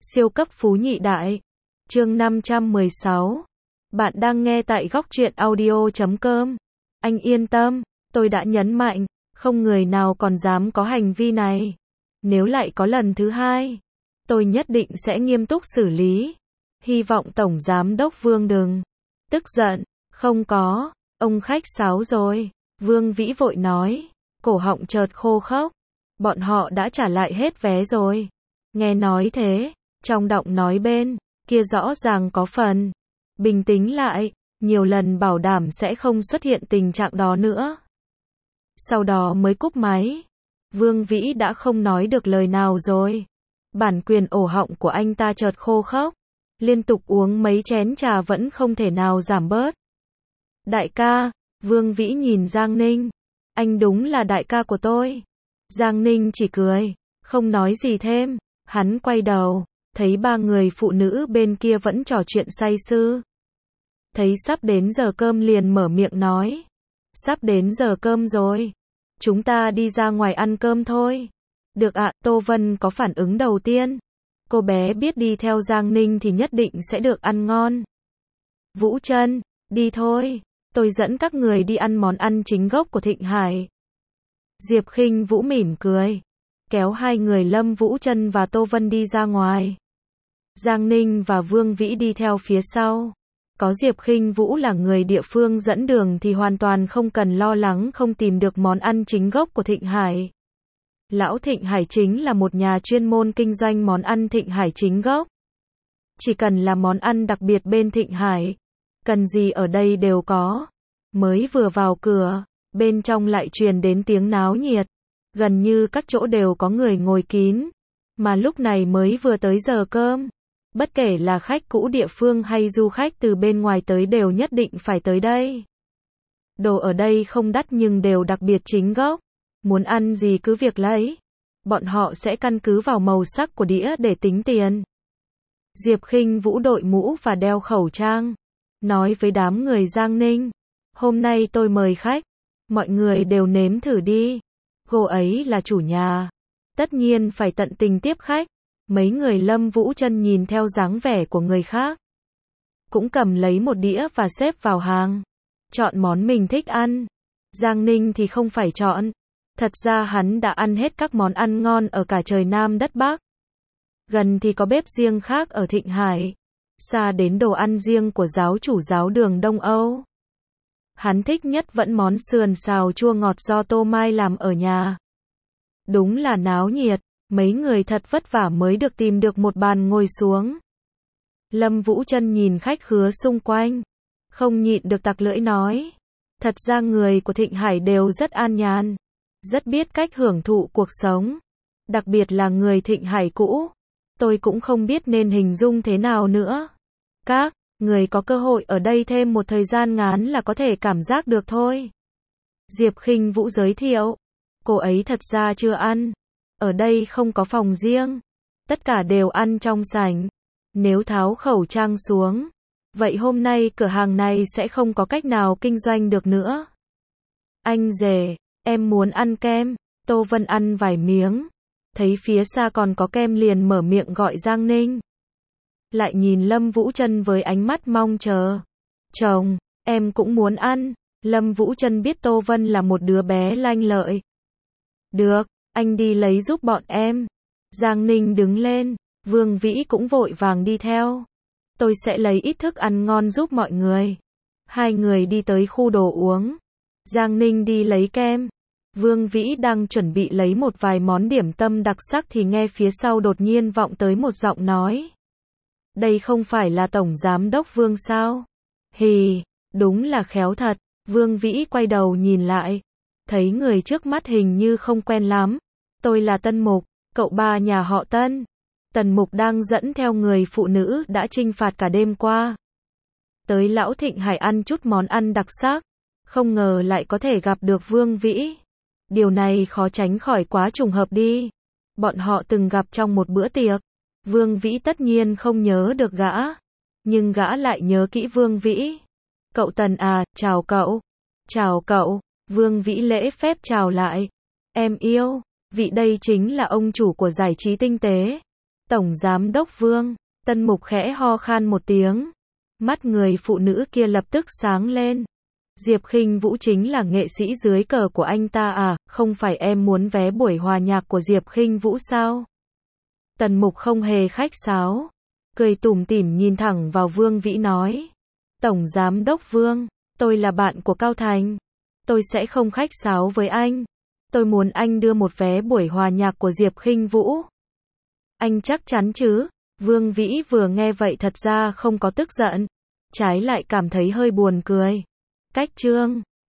Siêu cấp phú nhị đại. Chương 516. Bạn đang nghe tại góc truyện audio.com. Anh yên tâm, tôi đã nhấn mạnh, không người nào còn dám có hành vi này. Nếu lại có lần thứ hai, tôi nhất định sẽ nghiêm túc xử lý. Hy vọng Tổng Giám đốc Vương đừng tức giận. Không có, ông khách sáo rồi. Vương Vĩ vội nói, cổ họng chợt khô khốc. Bọn họ đã trả lại hết vé rồi. Nghe nói thế, trong giọng nói bên kia rõ ràng có phần bình tĩnh lại, nhiều lần bảo đảm sẽ không xuất hiện tình trạng đó nữa. Sau đó mới cúp máy. Vương Vĩ đã không nói được lời nào rồi. Bản quyền ổ họng của anh ta chợt khô khốc, liên tục uống mấy chén trà vẫn không thể nào giảm bớt. Đại ca, Vương Vĩ nhìn Giang Ninh. Anh đúng là đại ca của tôi. Giang Ninh chỉ cười, không nói gì thêm. Hắn quay đầu, thấy ba người phụ nữ bên kia vẫn trò chuyện say sưa. Thấy sắp đến giờ cơm liền mở miệng nói. Sắp đến giờ cơm rồi. Chúng ta đi ra ngoài ăn cơm thôi. Được ạ, Tô Vân có phản ứng đầu tiên. Cô bé biết đi theo Giang Ninh thì nhất định sẽ được ăn ngon. Vũ Trân, đi thôi. Tôi dẫn các người đi ăn món ăn chính gốc của Thịnh Hải. Diệp Khinh Vũ mỉm cười, kéo hai người Lâm Vũ Trân và Tô Vân đi ra ngoài. Giang Ninh và Vương Vĩ đi theo phía sau. Có Diệp Khinh Vũ là người địa phương dẫn đường thì hoàn toàn không cần lo lắng không tìm được món ăn chính gốc của Thịnh Hải. Lão Thịnh Hải chính là một nhà chuyên môn kinh doanh món ăn Thịnh Hải chính gốc. Chỉ cần là món ăn đặc biệt bên Thịnh Hải, cần gì ở đây đều có. Mới vừa vào cửa, bên trong lại truyền đến tiếng náo nhiệt. Gần như các chỗ đều có người ngồi kín. Mà lúc này mới vừa tới giờ cơm. Bất kể là khách cũ địa phương hay du khách từ bên ngoài tới đều nhất định phải tới đây. Đồ ở đây không đắt nhưng đều đặc biệt chính gốc. Muốn ăn gì cứ việc lấy. Bọn họ sẽ căn cứ vào màu sắc của đĩa để tính tiền. Diệp Khinh Vũ đội mũ và đeo khẩu trang. Nói với đám người Giang Ninh. Hôm nay tôi mời khách. Mọi người đều nếm thử đi. Cô ấy là chủ nhà. Tất nhiên phải tận tình tiếp khách. Mấy người Lâm Vũ Trân nhìn theo dáng vẻ của người khác. Cũng cầm lấy một đĩa và xếp vào hàng. Chọn món mình thích ăn. Giang Ninh thì không phải chọn. Thật ra hắn đã ăn hết các món ăn ngon ở cả trời Nam đất Bắc. Gần thì có bếp riêng khác ở Thịnh Hải. Xa đến đồ ăn riêng của giáo chủ giáo đường Đông Âu. Hắn thích nhất vẫn món sườn xào chua ngọt do Tô Mai làm ở nhà. Đúng là náo nhiệt, mấy người thật vất vả mới được tìm được một bàn ngồi xuống. Lâm Vũ Trân nhìn khách khứa xung quanh, không nhịn được tặc lưỡi nói. Thật ra người của Thịnh Hải đều rất an nhàn, rất biết cách hưởng thụ cuộc sống. Đặc biệt là người Thịnh Hải cũ. Tôi cũng không biết nên hình dung thế nào nữa. Các người có cơ hội ở đây thêm một thời gian ngắn là có thể cảm giác được thôi. Diệp Khinh Vũ giới thiệu. Cô ấy thật ra chưa ăn. Ở đây không có phòng riêng. Tất cả đều ăn trong sảnh. Nếu tháo khẩu trang xuống, vậy hôm nay cửa hàng này sẽ không có cách nào kinh doanh được nữa. Anh rể, em muốn ăn kem. Tô Vân ăn vài miếng. Thấy phía xa còn có kem liền mở miệng gọi Giang Ninh. Lại nhìn Lâm Vũ Trân với ánh mắt mong chờ. Chồng, em cũng muốn ăn. Lâm Vũ Trân biết Tô Vân là một đứa bé lanh lợi. Được, anh đi lấy giúp bọn em. Giang Ninh đứng lên, Vương Vĩ cũng vội vàng đi theo. Tôi sẽ lấy ít thức ăn ngon giúp mọi người. Hai người đi tới khu đồ uống. Giang Ninh đi lấy kem. Vương Vĩ đang chuẩn bị lấy một vài món điểm tâm đặc sắc thì nghe phía sau đột nhiên vọng tới một giọng nói. Đây không phải là Tổng Giám đốc Vương sao? Hì, đúng là khéo thật. Vương Vĩ quay đầu nhìn lại. Thấy người trước mắt hình như không quen lắm. Tôi là Tân Mục, cậu ba nhà họ Tân. Tần Mục đang dẫn theo người phụ nữ đã chinh phạt cả đêm qua. Tới Lão Thịnh Hải ăn chút món ăn đặc sắc. Không ngờ lại có thể gặp được Vương Vĩ. Điều này khó tránh khỏi quá trùng hợp đi. Bọn họ từng gặp trong một bữa tiệc. Vương Vĩ tất nhiên không nhớ được gã. Nhưng gã lại nhớ kỹ Vương Vĩ. Cậu Tần à, chào cậu. Chào cậu. Vương Vĩ lễ phép chào lại. Em yêu, vị đây chính là ông chủ của giải trí tinh tế. Tổng Giám đốc Vương, Tân Mục khẽ ho khan một tiếng. Mắt người phụ nữ kia lập tức sáng lên. Diệp Khinh Vũ chính là nghệ sĩ dưới cờ của anh ta à, không phải em muốn vé buổi hòa nhạc của Diệp Khinh Vũ sao? Tần Mục không hề khách sáo, cười tủm tỉm nhìn thẳng vào Vương Vĩ nói. Tổng Giám đốc Vương, tôi là bạn của Cao Thành. Tôi sẽ không khách sáo với anh. Tôi muốn anh đưa một vé buổi hòa nhạc của Diệp Khinh Vũ. Anh chắc chắn chứ? Vương Vĩ vừa nghe vậy thật ra không có tức giận, trái lại cảm thấy hơi buồn cười. Cách chương